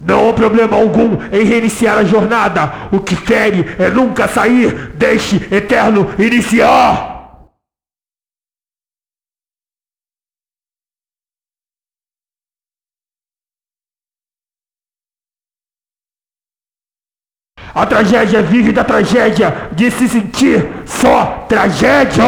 Não há problema algum em reiniciar a jornada. O que fere é nunca sair. Deixe Eterno iniciar. A tragédia vive da tragédia de se sentir só tragédia.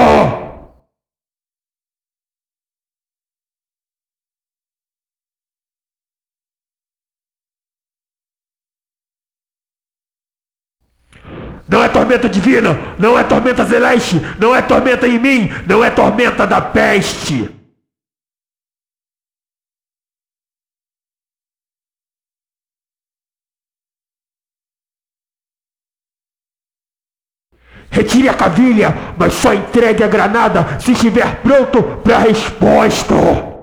Não é tormenta divina, não é tormenta celeste, não é tormenta em mim, não é tormenta da peste. Retire a cavilha, mas só entregue a granada se estiver pronto para a resposta.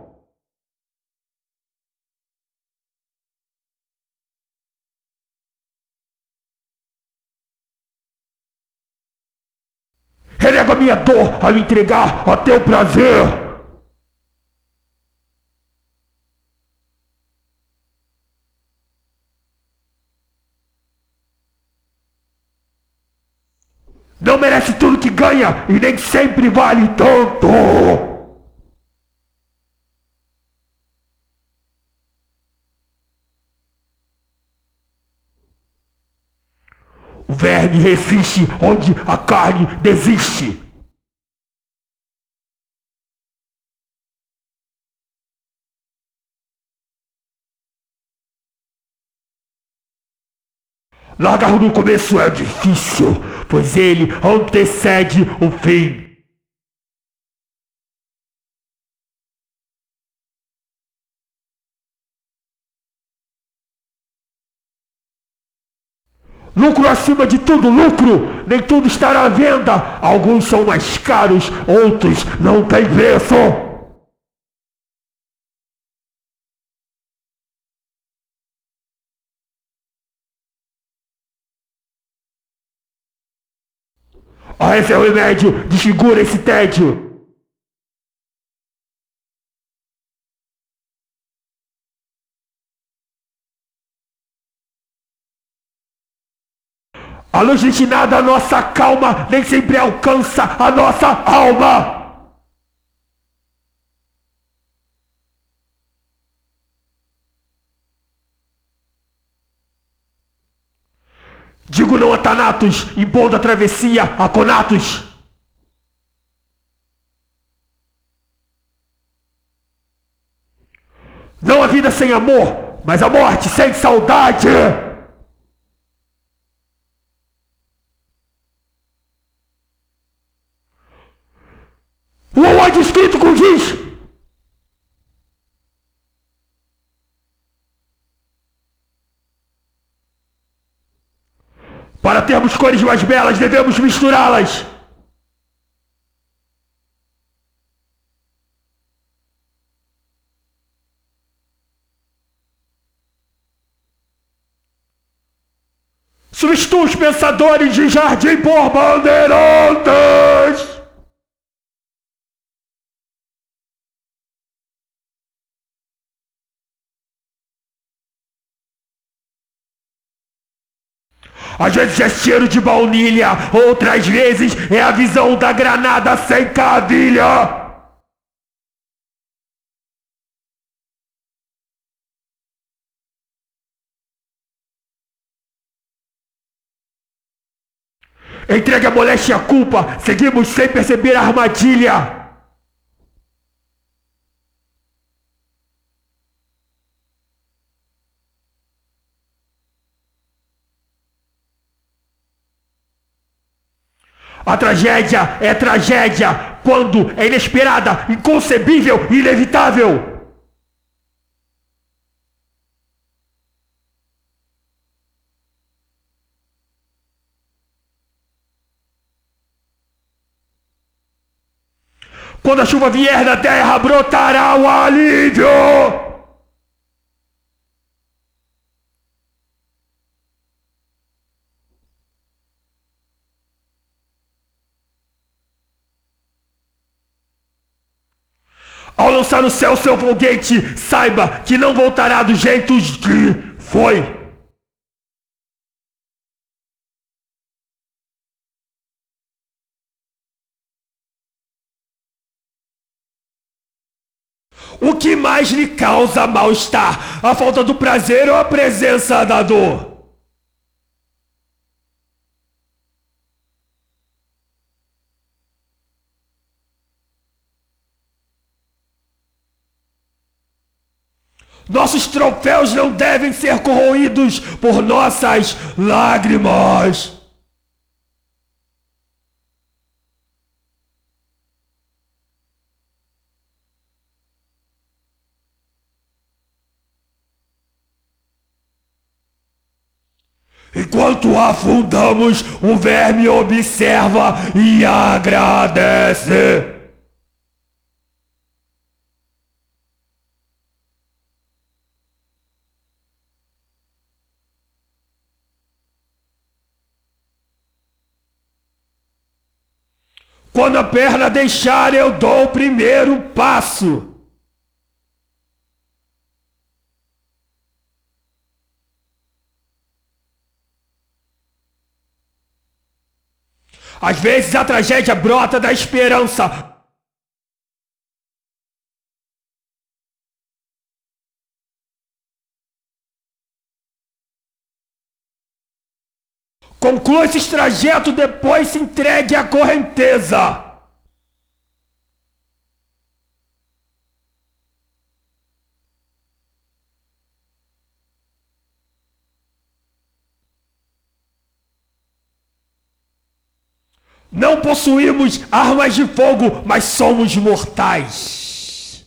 Renego a minha dor ao entregar a teu prazer. Não merece tudo que ganha e nem sempre vale tanto. O verme resiste onde a carne desiste. Largar no começo é difícil, pois ele antecede o fim. Lucro acima de tudo, lucro! Nem tudo estará à venda. Alguns são mais caros, outros não têm preço. Esse é o remédio, desfigura esse tédio. A luz destinada à nossa calma nem sempre alcança a nossa alma. Digo não a Thanatos, impondo a travessia a Conatos. Não a vida sem amor, mas a morte sem saudade. O ódio escrito com giz. Para termos cores mais belas, devemos misturá-las. Substitua os pensadores de jardim por bandeirantes. Às vezes é cheiro de baunilha, outras vezes é a visão da granada sem cavilha. Entregue a moléstia e a culpa, seguimos sem perceber a armadilha. A tragédia é tragédia quando é inesperada, inconcebível e inevitável. Quando a chuva vier na terra, brotará o alívio. Ao lançar no céu seu foguete, saiba que não voltará do jeito de Foi. O que mais lhe causa mal-estar? A falta do prazer ou a presença da dor? Nossos troféus não devem ser corroídos por nossas lágrimas. Enquanto afundamos, o verme observa e agradece. Quando a perna deixar, eu dou o primeiro passo. Às vezes a tragédia brota da esperança. Conclua esse trajeto, depois se entregue à correnteza. Não possuímos armas de fogo, mas somos mortais.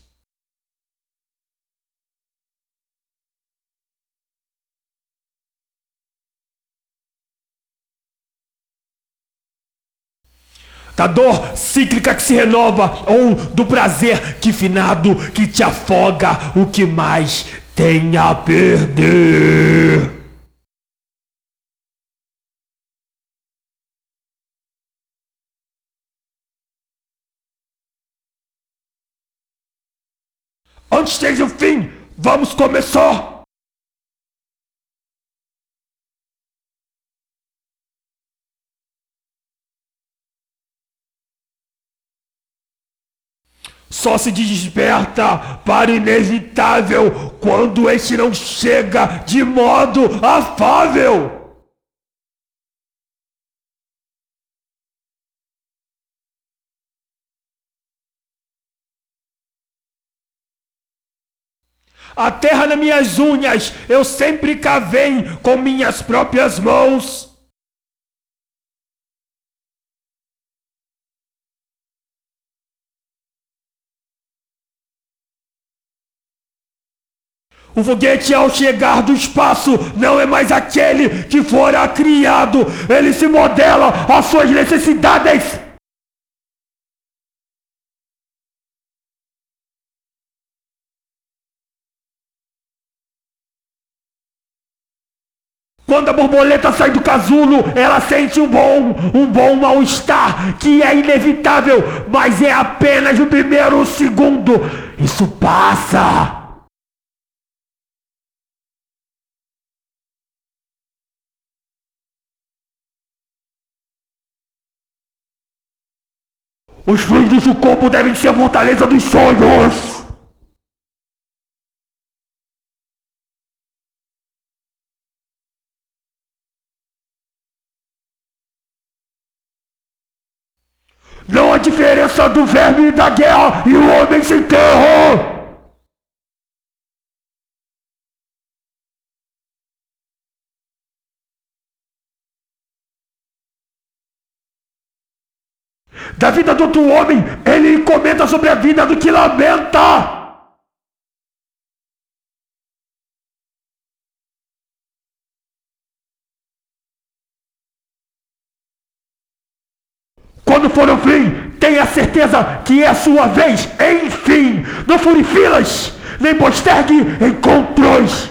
Da dor cíclica que se renova, ou do prazer que finado que te afoga, o que mais tem a perder? Antes esteja o fim, vamos começar! Só se desperta para o inevitável quando este não chega de modo afável. A terra nas minhas unhas eu sempre cavei com minhas próprias mãos. O foguete, ao chegar do espaço, não é mais aquele que fora criado. Ele se modela às suas necessidades. Quando a borboleta sai do casulo, ela sente um bom mal-estar, que é inevitável, mas é apenas o primeiro segundo. Isso passa. Os fins do sucumbo devem ser a fortaleza dos sonhos. Não há diferença do verme da guerra e o homem sem terra. Da vida do outro homem, ele comenta sobre a vida do que lamenta. Quando for o fim, tenha certeza que é a sua vez. Enfim, não fure filas, nem postergue encontros.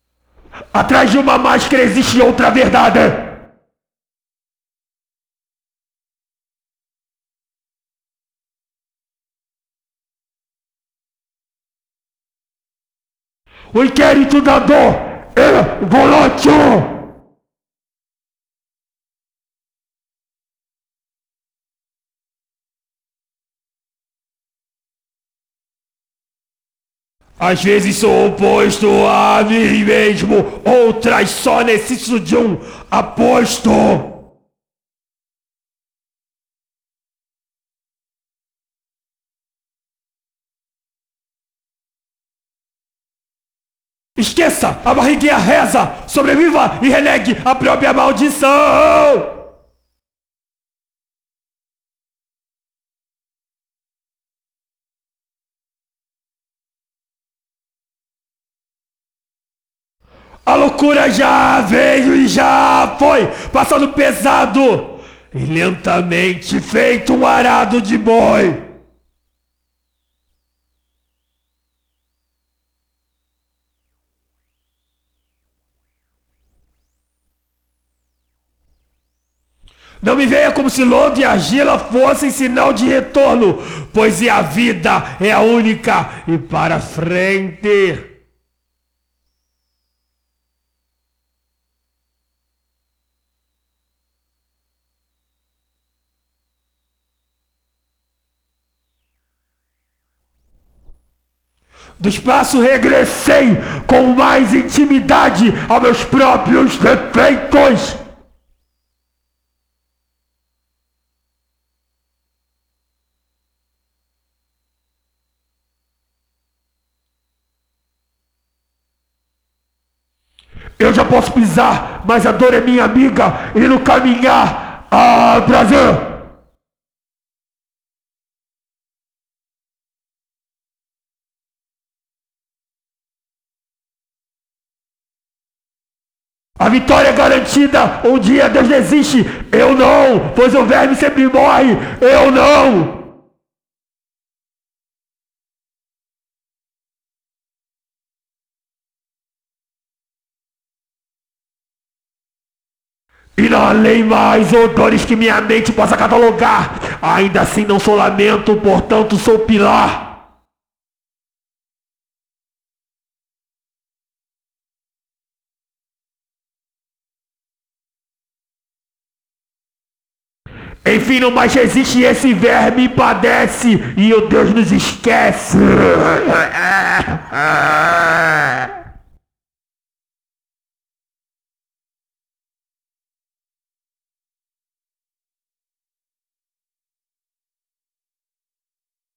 Atrás de uma máscara existe outra verdade. O inquérito da dor é volátil! Às vezes sou oposto a mim mesmo, outras só necessito de um aposto. Esqueça, a barriguinha reza, sobreviva e renegue a própria maldição. A loucura já veio e já foi, passando pesado e lentamente feito um arado de boi. Não me veja como se Londo e Argila fossem sinal de retorno, pois a vida é a única e para frente. Do espaço regressei com mais intimidade aos meus próprios defeitos. Eu já posso pisar, mas a dor é minha amiga e no caminhar, prazer. A vitória é garantida, um dia Deus desiste, eu não, pois o verme sempre morre, eu não. Inalei mais odores que minha mente possa catalogar, ainda assim não sou lamento, portanto sou pilar. Enfim, não mais existe esse verme padece e o Deus nos esquece.